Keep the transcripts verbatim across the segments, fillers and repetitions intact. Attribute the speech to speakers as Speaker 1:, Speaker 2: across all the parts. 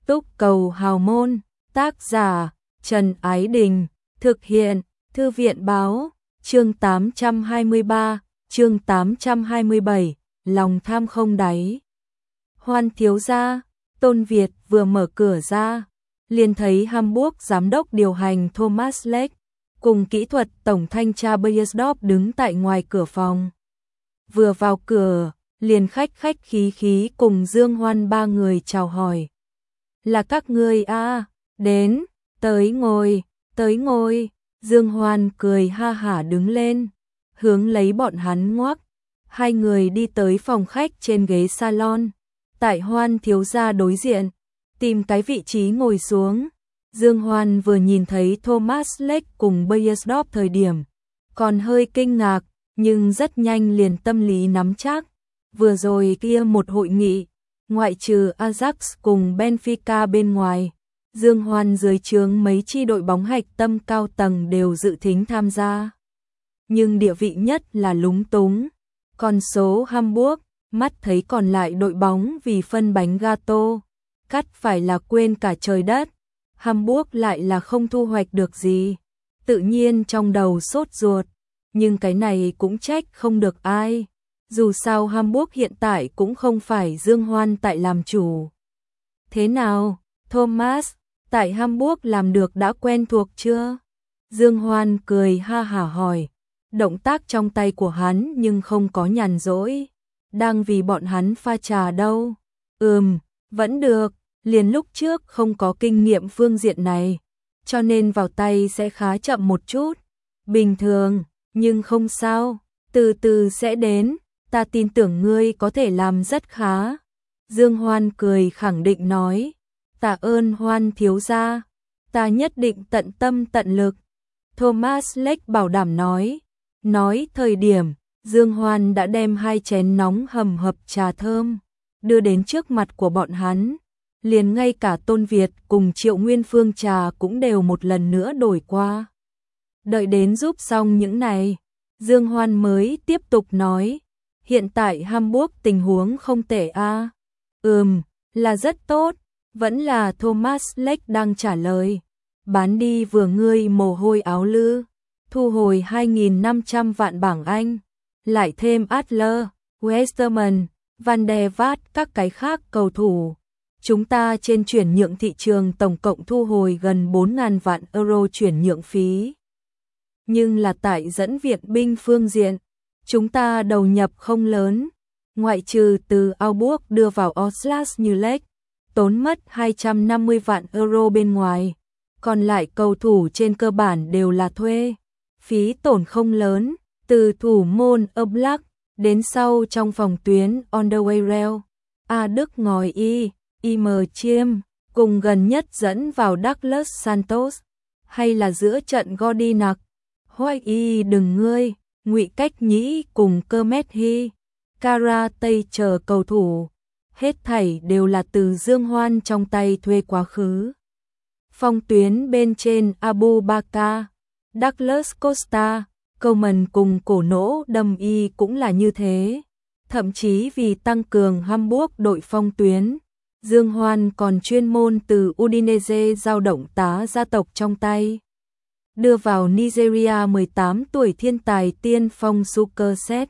Speaker 1: Túc Cầu Hào Môn, tác giả Trần Ái Đình, thực hiện Thư viện Báo, chương tám trăm hai mươi ba, chương tám trăm hai mươi bảy, lòng tham không đáy. Hoan thiếu gia, Tôn Việt vừa mở cửa ra, liền thấy Hamburg giám đốc điều hành Thomas Leck cùng kỹ thuật tổng thanh tra Beiersdorf đứng tại ngoài cửa phòng. Vừa vào cửa, liền khách khách khí khí cùng Dương Hoan ba người chào hỏi. Là các ngươi a, đến, tới ngồi, tới ngồi. Dương Hoan cười ha hả đứng lên, hướng lấy bọn hắn ngoắc. Hai người đi tới phòng khách trên ghế salon, tại Hoan thiếu gia đối diện, tìm cái vị trí ngồi xuống. Dương Hoan vừa nhìn thấy Thomas Leck cùng Beiersdorf thời điểm, còn hơi kinh ngạc, nhưng rất nhanh liền tâm lý nắm chắc. Vừa rồi kia một hội nghị, ngoại trừ Ajax cùng Benfica bên ngoài, Dương Hoan dưới trướng mấy chi đội bóng hạch tâm cao tầng đều dự thính tham gia. Nhưng địa vị nhất là lúng túng. Con số Hamburg, mắt thấy còn lại đội bóng vì phân bánh gato, cắt phải là quên cả trời đất. Hamburg lại là không thu hoạch được gì. Tự nhiên trong đầu sốt ruột, nhưng cái này cũng trách không được ai. Dù sao Hamburg hiện tại cũng không phải Dương Hoan tại làm chủ. Thế nào, Thomas, tại Hamburg làm được đã quen thuộc chưa? Dương Hoan cười ha hả hỏi. Động tác trong tay của hắn nhưng không có nhàn rỗi. Đang vì bọn hắn pha trà đâu. Ừm, vẫn được, liền lúc trước không có kinh nghiệm phương diện này, cho nên vào tay sẽ khá chậm một chút. Bình thường, nhưng không sao, từ từ sẽ đến, ta tin tưởng ngươi có thể làm rất khá. Dương Hoan cười khẳng định nói, tạ ơn Hoan thiếu gia, ta nhất định tận tâm tận lực. Thomas Leck bảo đảm nói, nói thời điểm, Dương Hoan đã đem hai chén nóng hầm hập trà thơm, đưa đến trước mặt của bọn hắn. Liền ngay cả Tôn Việt cùng Triệu Nguyên Phương trà cũng đều một lần nữa đổi qua. Đợi đến giúp xong những này, Dương Hoan mới tiếp tục nói, hiện tại Hamburg tình huống không tệ a. À? Ừm, là rất tốt, vẫn là Thomas Leck đang trả lời. Bán đi vừa ngươi mồ hôi áo lư, thu hồi hai nghìn năm trăm vạn bảng Anh, lại thêm Adler, Westerman, Van der Vaart các cái khác cầu thủ. Chúng ta trên chuyển nhượng thị trường tổng cộng thu hồi gần bốn nghìn vạn euro chuyển nhượng phí. Nhưng là tại dẫn viện binh phương diện, chúng ta đầu nhập không lớn, ngoại trừ từ Augsburg đưa vào Oslas như Lech, tốn mất hai trăm năm mươi vạn euro bên ngoài, còn lại cầu thủ trên cơ bản đều là thuê, phí tổn không lớn, từ thủ môn Oblak đến sau trong phòng tuyến Onderweireld, A Đức ngòi y, im chiêm, cùng gần nhất dẫn vào Douglas Santos, hay là giữa trận Godinak, Hoài y đừng ngươi, Ngụy Cách Nhĩ cùng Kermet Hy, Kara Tây chờ cầu thủ, hết thảy đều là từ Dương Hoan trong tay thuê quá khứ. Phong tuyến bên trên Abu Bakar, Douglas Costa, Coleman cùng cổ nỗ đâm y cũng là như thế. Thậm chí vì tăng cường Hamburg đội phong tuyến, Dương Hoan còn chuyên môn từ Udinese giao động tá gia tộc trong tay. Đưa vào Nigeria mười tám tuổi thiên tài tiên phong Sukerset.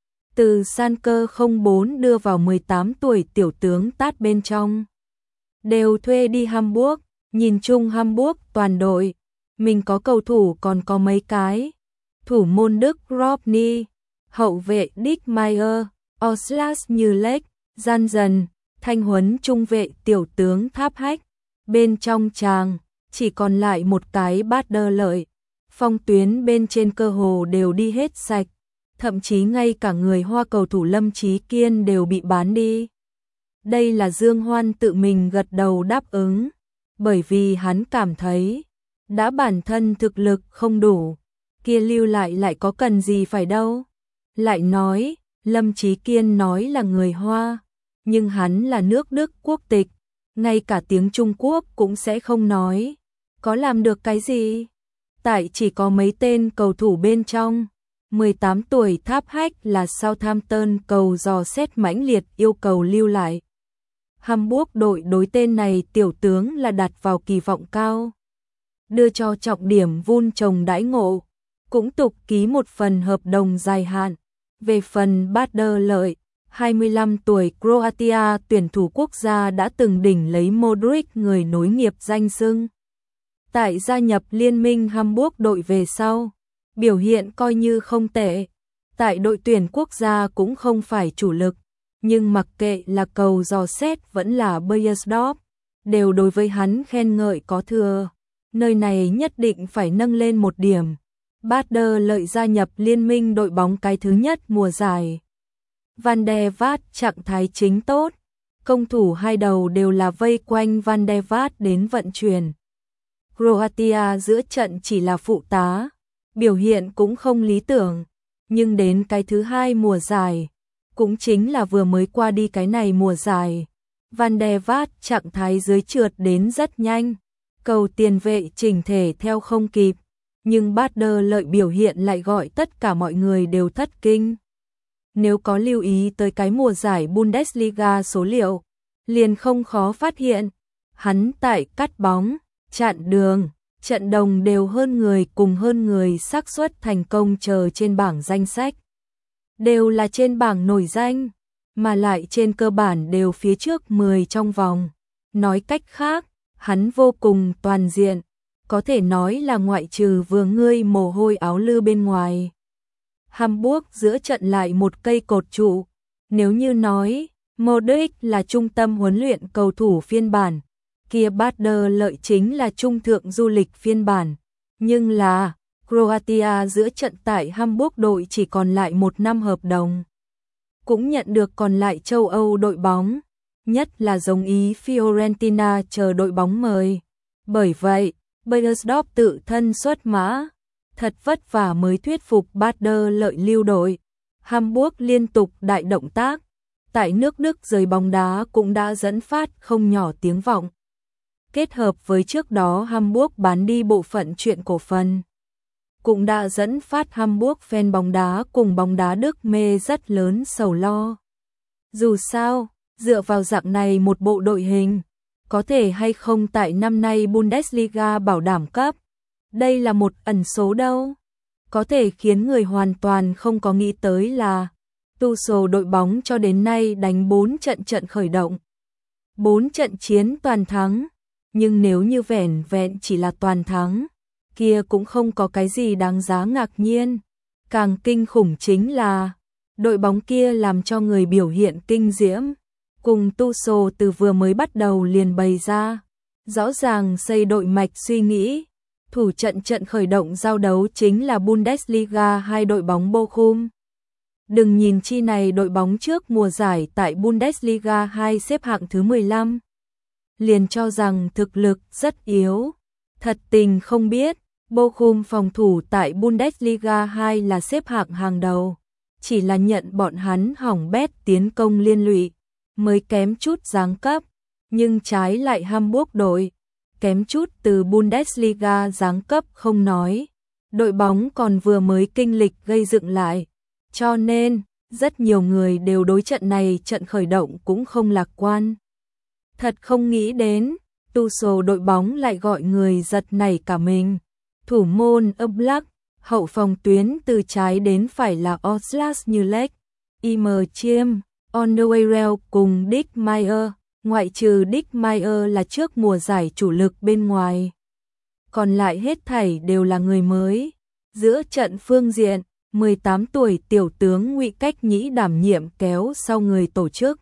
Speaker 1: Từ Sanker không bốn đưa vào mười tám tuổi tiểu tướng Tát bên trong. Đều thuê đi Hamburg, nhìn chung Hamburg toàn đội. Mình có cầu thủ còn có mấy cái. Thủ môn Đức Robny, hậu vệ Dick Meyer, Oslas như Lech, Gian dần, thanh huấn trung vệ tiểu tướng Tháp Hách. Bên trong tràng, chỉ còn lại một cái bát đơ lợi. Phong tuyến bên trên cơ hồ đều đi hết sạch. Thậm chí ngay cả người Hoa cầu thủ Lâm Chí Kiên đều bị bán đi. Đây là Dương Hoan tự mình gật đầu đáp ứng. Bởi vì hắn cảm thấy, đã bản thân thực lực không đủ, kia lưu lại lại có cần gì phải đâu. Lại nói, Lâm Chí Kiên nói là người Hoa, nhưng hắn là nước Đức quốc tịch, ngay cả tiếng Trung Quốc cũng sẽ không nói. Có làm được cái gì? Tại chỉ có mấy tên cầu thủ bên trong. mười tám tuổi Tháp Hách là Southampton cầu dò xét mãnh liệt yêu cầu lưu lại. Hamburg đội đối tên này tiểu tướng là đặt vào kỳ vọng cao. Đưa cho trọng điểm vun trồng đãi ngộ, cũng tục ký một phần hợp đồng dài hạn. Về phần Bader Lợi, hai mươi lăm tuổi Croatia tuyển thủ quốc gia đã từng đỉnh lấy Modric người nối nghiệp danh xưng. Tại gia nhập liên minh Hamburg đội về sau, biểu hiện coi như không tệ. Tại đội tuyển quốc gia cũng không phải chủ lực, nhưng mặc kệ là cầu dò xét vẫn là Beiersdorf, đều đối với hắn khen ngợi có thừa. Nơi này nhất định phải nâng lên một điểm. Bader Lợi gia nhập liên minh đội bóng cái thứ nhất mùa giải. Van der Vaart trạng thái chính tốt, công thủ hai đầu đều là vây quanh Van der Vaart đến vận chuyển. Croatia giữa trận chỉ là phụ tá, biểu hiện cũng không lý tưởng, nhưng đến cái thứ hai mùa giải, cũng chính là vừa mới qua đi cái này mùa giải, Van der Vaart trạng thái dưới trượt đến rất nhanh, cầu tiền vệ chỉnh thể theo không kịp, nhưng Bader Lợi biểu hiện lại gọi tất cả mọi người đều thất kinh. Nếu có lưu ý tới cái mùa giải Bundesliga số liệu, liền không khó phát hiện, hắn tại cắt bóng, chặn đường, trận đồng đều hơn người cùng hơn người xác suất thành công chờ trên bảng danh sách. Đều là trên bảng nổi danh, mà lại trên cơ bản đều phía trước mười trong vòng. Nói cách khác, hắn vô cùng toàn diện, có thể nói là ngoại trừ vừa ngươi mồ hôi áo lư bên ngoài. Hamburg giữa trận lại một cây cột trụ, nếu như nói Modric là trung tâm huấn luyện cầu thủ phiên bản, kia Bader Lợi chính là trung thượng du lịch phiên bản, nhưng là Croatia giữa trận tại Hamburg đội chỉ còn lại một năm hợp đồng. Cũng nhận được còn lại châu Âu đội bóng, nhất là giống ý Fiorentina chờ đội bóng mời. Bởi vậy, Beiersdorf tự thân xuất mã, thật vất vả mới thuyết phục Bader Lợi lưu đội. Hamburg liên tục đại động tác, tại nước Đức giới bóng đá cũng đã dẫn phát không nhỏ tiếng vọng. Kết hợp với trước đó Hamburg bán đi bộ phận chuyện cổ phần, cũng đã dẫn phát Hamburg fan bóng đá cùng bóng đá Đức mê rất lớn sầu lo. Dù sao, dựa vào dạng này một bộ đội hình, có thể hay không tại năm nay Bundesliga bảo đảm cấp, đây là một ẩn số đâu. Có thể khiến người hoàn toàn không có nghĩ tới là Tuchel đội bóng cho đến nay đánh bốn trận trận khởi động, bốn trận chiến toàn thắng, nhưng nếu như vẻn vẹn chỉ là toàn thắng, kia cũng không có cái gì đáng giá ngạc nhiên. Càng kinh khủng chính là đội bóng kia làm cho người biểu hiện kinh diễm, cùng Tuchel từ vừa mới bắt đầu liền bày ra, rõ ràng xây đội mạch suy nghĩ. Thủ trận trận khởi động giao đấu chính là Bundesliga hai đội bóng Bochum. Đừng nhìn chi này đội bóng trước mùa giải tại Bundesliga hai xếp hạng thứ mười lăm, liền cho rằng thực lực rất yếu. Thật tình không biết, Bochum phòng thủ tại Bundesliga hai là xếp hạng hàng đầu, chỉ là nhận bọn hắn hỏng bét tiến công liên lụy, mới kém chút giáng cấp, nhưng trái lại Hamburg đội kém chút từ Bundesliga giáng cấp không nói, đội bóng còn vừa mới kinh lịch gây dựng lại, cho nên rất nhiều người đều đối trận này trận khởi động cũng không lạc quan. Thật không nghĩ đến, Tuchel đội bóng lại gọi người giật nảy cả mình. Thủ môn Oblak, hậu phòng tuyến từ trái đến phải là Oslas Nhülek, Im Chiêm, Onoerel cùng Dick Meyer. Ngoại trừ Dick Meyer là trước mùa giải chủ lực bên ngoài, còn lại hết thảy đều là người mới. Giữa trận phương diện, mười tám tuổi tiểu tướng Ngụy Cách Nhĩ đảm nhiệm kéo sau người tổ chức,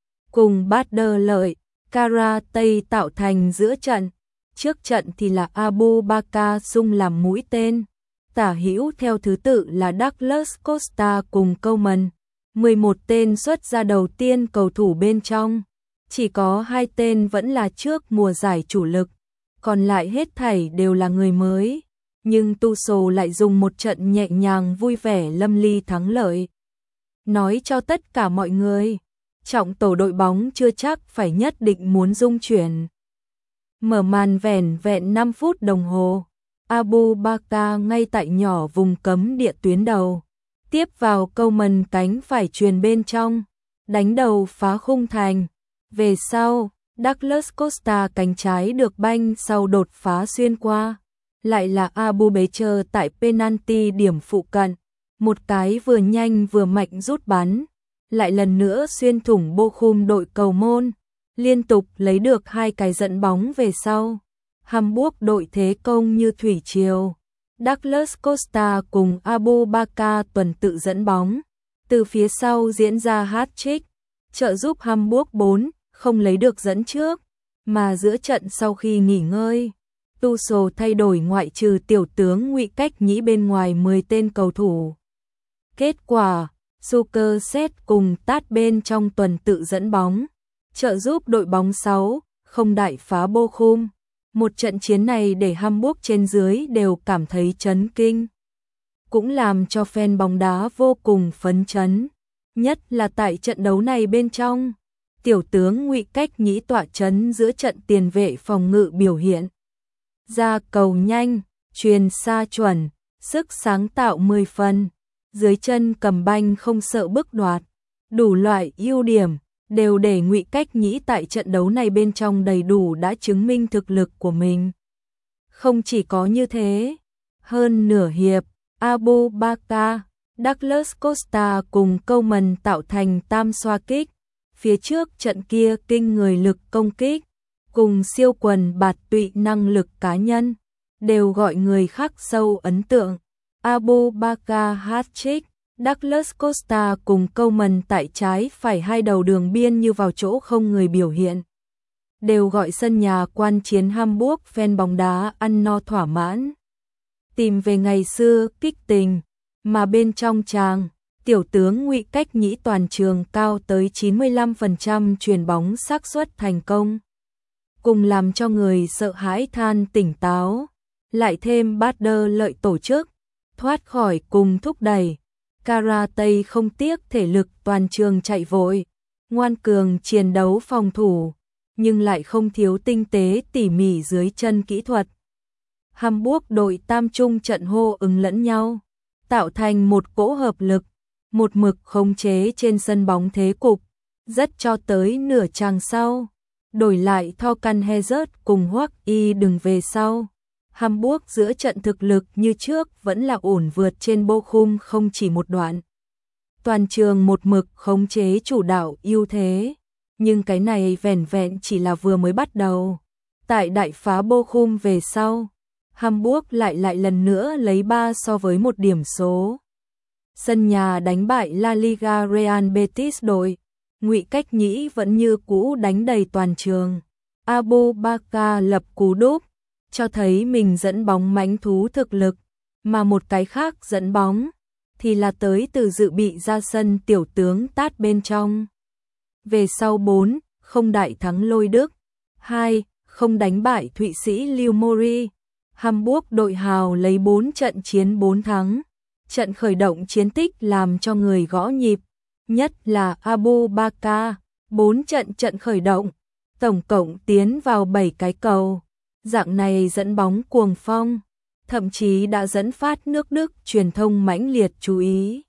Speaker 1: cùng Bader Lợi, Kara Tây tạo thành giữa trận. Trước trận thì là Abu Bakar Sung làm mũi tên, tả hữu theo thứ tự là Douglas Costa cùng Coman. mười một tên xuất ra đầu tiên cầu thủ bên trong, chỉ có hai tên vẫn là trước mùa giải chủ lực, còn lại hết thảy đều là người mới. Nhưng Tuchel lại dùng một trận nhẹ nhàng vui vẻ lâm ly thắng lợi, nói cho tất cả mọi người, trọng tổ đội bóng chưa chắc phải nhất định muốn dung chuyển. Mở màn vẻn vẹn năm phút đồng hồ, Abu Bakar ngay tại nhỏ vùng cấm địa tuyến đầu, tiếp vào Coman cánh phải chuyền bên trong, đánh đầu phá khung thành. Về sau, Douglas Costa cánh trái được banh sau đột phá xuyên qua. Lại là Abu Bakr tại penalty điểm phụ cận. Một cái vừa nhanh vừa mạnh rút bắn. Lại lần nữa xuyên thủng bô khung đội cầu môn. Liên tục lấy được hai cái dẫn bóng về sau. Hamburg đội thế công như thủy triều. Douglas Costa cùng Abu Bakr tuần tự dẫn bóng. Từ phía sau diễn ra hat-trick. Trợ giúp Hamburg bốn không lấy được dẫn trước. Mà giữa trận sau khi nghỉ ngơi, Tuchel thay đổi ngoại trừ tiểu tướng Ngụy Cách Nhĩ bên ngoài mười tên cầu thủ. Kết quả, Sukerset cùng Tát bên trong tuần tự dẫn bóng, trợ giúp đội bóng sáu không đại phá Bochum. Một trận chiến này để Hamburg trên dưới đều cảm thấy chấn kinh. Cũng làm cho fan bóng đá vô cùng phấn chấn. Nhất là tại trận đấu này bên trong, tiểu tướng Ngụy Cách Nhĩ tọa chấn giữa trận tiền vệ phòng ngự biểu hiện. Ra cầu nhanh, truyền xa chuẩn, sức sáng tạo mười phần, dưới chân cầm banh không sợ bức đoạt, đủ loại ưu điểm đều để Ngụy Cách Nhĩ tại trận đấu này bên trong đầy đủ đã chứng minh thực lực của mình. Không chỉ có như thế, hơn nửa hiệp, Abu Bakr, Douglas Costa cùng Coman tạo thành tam xoa kích. Phía trước trận kia kinh người lực công kích, cùng siêu quần bạt tụy năng lực cá nhân, đều gọi người khắc sâu ấn tượng. Abu Bakr hat-trick, Douglas Costa cùng Coman tại trái phải hai đầu đường biên như vào chỗ không người biểu hiện. Đều gọi sân nhà quan chiến Hamburg fan bóng đá ăn no thỏa mãn. Tìm về ngày xưa kích tình, mà bên trong tràng, tiểu tướng Ngụy Cách Nhĩ toàn trường cao tới chín mươi lăm phần trăm chuyền bóng xác suất thành công. Cùng làm cho người sợ hãi than tỉnh táo, lại thêm Bader lợi tổ chức, thoát khỏi cùng thúc đẩy. Karate không tiếc thể lực toàn trường chạy vội, ngoan cường chiến đấu phòng thủ, nhưng lại không thiếu tinh tế tỉ mỉ dưới chân kỹ thuật. Hamburg đội tam trung trận hô ứng lẫn nhau, tạo thành một cỗ hợp lực, một mực khống chế trên sân bóng thế cục, rất cho tới nửa chàng sau. Đổi lại Thorkan Hazard cùng Hoắc Y đừng về sau. Hamburg giữa trận thực lực như trước vẫn là ổn vượt trên Bochum không chỉ một đoạn. Toàn trường một mực khống chế chủ đạo ưu thế, nhưng cái này vẻn vẹn chỉ là vừa mới bắt đầu. Tại đại phá Bochum về sau, Hamburg lại lại lần nữa lấy ba so với một điểm số. Sân nhà đánh bại La Liga Real Betis đội, Ngụy Cách Nhĩ vẫn như cũ đánh đầy toàn trường. Abu Bakr lập cú đúp, cho thấy mình dẫn bóng mãnh thú thực lực, mà một cái khác dẫn bóng thì là tới từ dự bị ra sân tiểu tướng Tát bên trong. Về sau bốn không đại thắng Lôi Đức, hai không đánh bại Thụy Sĩ Lưu Mori, Hamburg đội hào lấy bốn trận chiến bốn thắng. Trận khởi động chiến tích làm cho người gõ nhịp, nhất là Abu Bakr, bốn trận trận khởi động, tổng cộng tiến vào bảy cái cầu. Dạng này dẫn bóng cuồng phong, thậm chí đã dẫn phát nước Đức truyền thông mãnh liệt chú ý.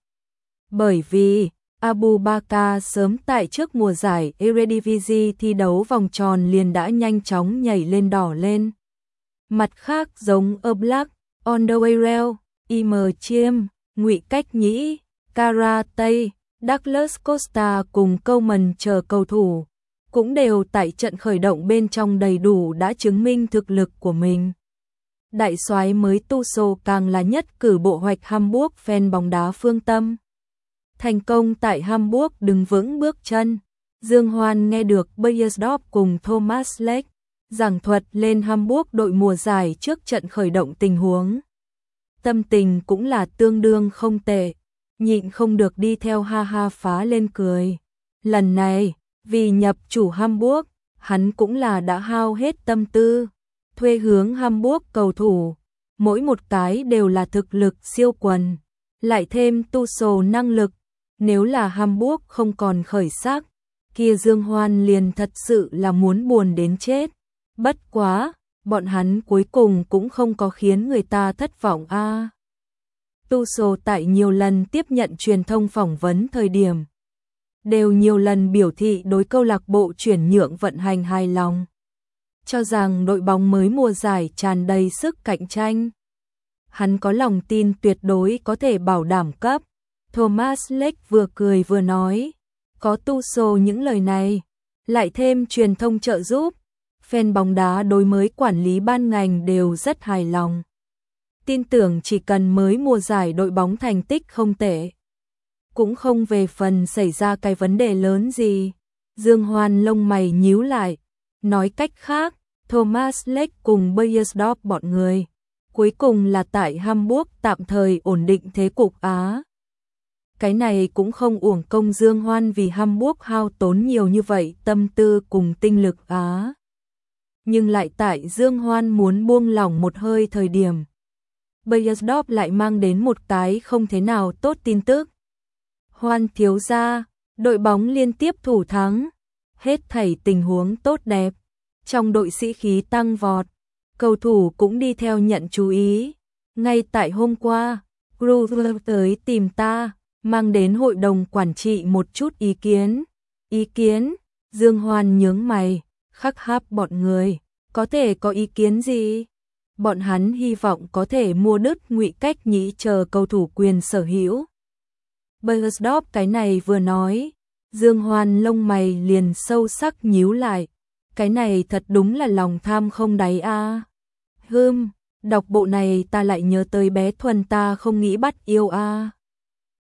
Speaker 1: Bởi vì Abu Bakr sớm tại trước mùa giải Eredivisie thi đấu vòng tròn liền đã nhanh chóng nhảy lên đỏ lên. Mặt khác giống Oblak, Alderweireld, Im Chiêm, Ngụy Cách Nhĩ, Karate, Douglas Costa cùng Coman chờ cầu thủ, cũng đều tại trận khởi động bên trong đầy đủ đã chứng minh thực lực của mình. Đại soái mới Tuchel càng là nhất cử bộ hoạch Hamburg fan bóng đá phương tâm. Thành công tại Hamburg đứng vững bước chân. Dương Hoan nghe được Beiersdorf cùng Thomas Leck giảng thuật lên Hamburg đội mùa giải trước trận khởi động tình huống. Tâm tình cũng là tương đương không tệ, nhịn không được đi theo ha ha phá lên cười. Lần này, vì nhập chủ Hamburg, hắn cũng là đã hao hết tâm tư, thuê hướng Hamburg cầu thủ, mỗi một cái đều là thực lực siêu quần, lại thêm Tuchel năng lực, nếu là Hamburg không còn khởi sắc, kia Dương Hoan liền thật sự là muốn buồn đến chết. Bất quá, bọn hắn cuối cùng cũng không có khiến người ta thất vọng a. À. Tuchel tại nhiều lần tiếp nhận truyền thông phỏng vấn thời điểm đều nhiều lần biểu thị đối câu lạc bộ chuyển nhượng vận hành hài lòng, cho rằng đội bóng mới mùa giải tràn đầy sức cạnh tranh. Hắn có lòng tin tuyệt đối có thể bảo đảm cấp. Thomas Lech vừa cười vừa nói, có Tuchel những lời này, lại thêm truyền thông trợ giúp, fan bóng đá đối mới quản lý ban ngành đều rất hài lòng. Tin tưởng chỉ cần mới mùa giải đội bóng thành tích không tệ, cũng không về phần xảy ra cái vấn đề lớn gì. Dương Hoan lông mày nhíu lại, nói cách khác, Thomas Lech cùng Beiersdorf bọn người, cuối cùng là tại Hamburg tạm thời ổn định thế cục Á. Cái này cũng không uổng công Dương Hoan vì Hamburg hao tốn nhiều như vậy tâm tư cùng tinh lực Á. Nhưng lại tại Dương Hoan muốn buông lỏng một hơi thời điểm, Beiersdorf lại mang đến một cái không thế nào tốt tin tức. Hoan thiếu gia, đội bóng liên tiếp thủ thắng, hết thảy tình huống tốt đẹp, trong đội sĩ khí tăng vọt, cầu thủ cũng đi theo nhận chú ý. Ngay tại hôm qua, Grove tới tìm ta, mang đến hội đồng quản trị một chút ý kiến. Ý kiến? Dương Hoan nhướng mày, khắc háp bọn người, có thể có ý kiến gì? Bọn hắn hy vọng có thể mua đứt Ngụy Cách Nhĩ chờ cầu thủ quyền sở hữu. Beiersdorf cái này vừa nói, Dương Hoan lông mày liền sâu sắc nhíu lại, cái này thật đúng là lòng tham không đáy a. À. Hừm, đọc bộ này ta lại nhớ tới bé Thuần ta không nghĩ bắt yêu a. À.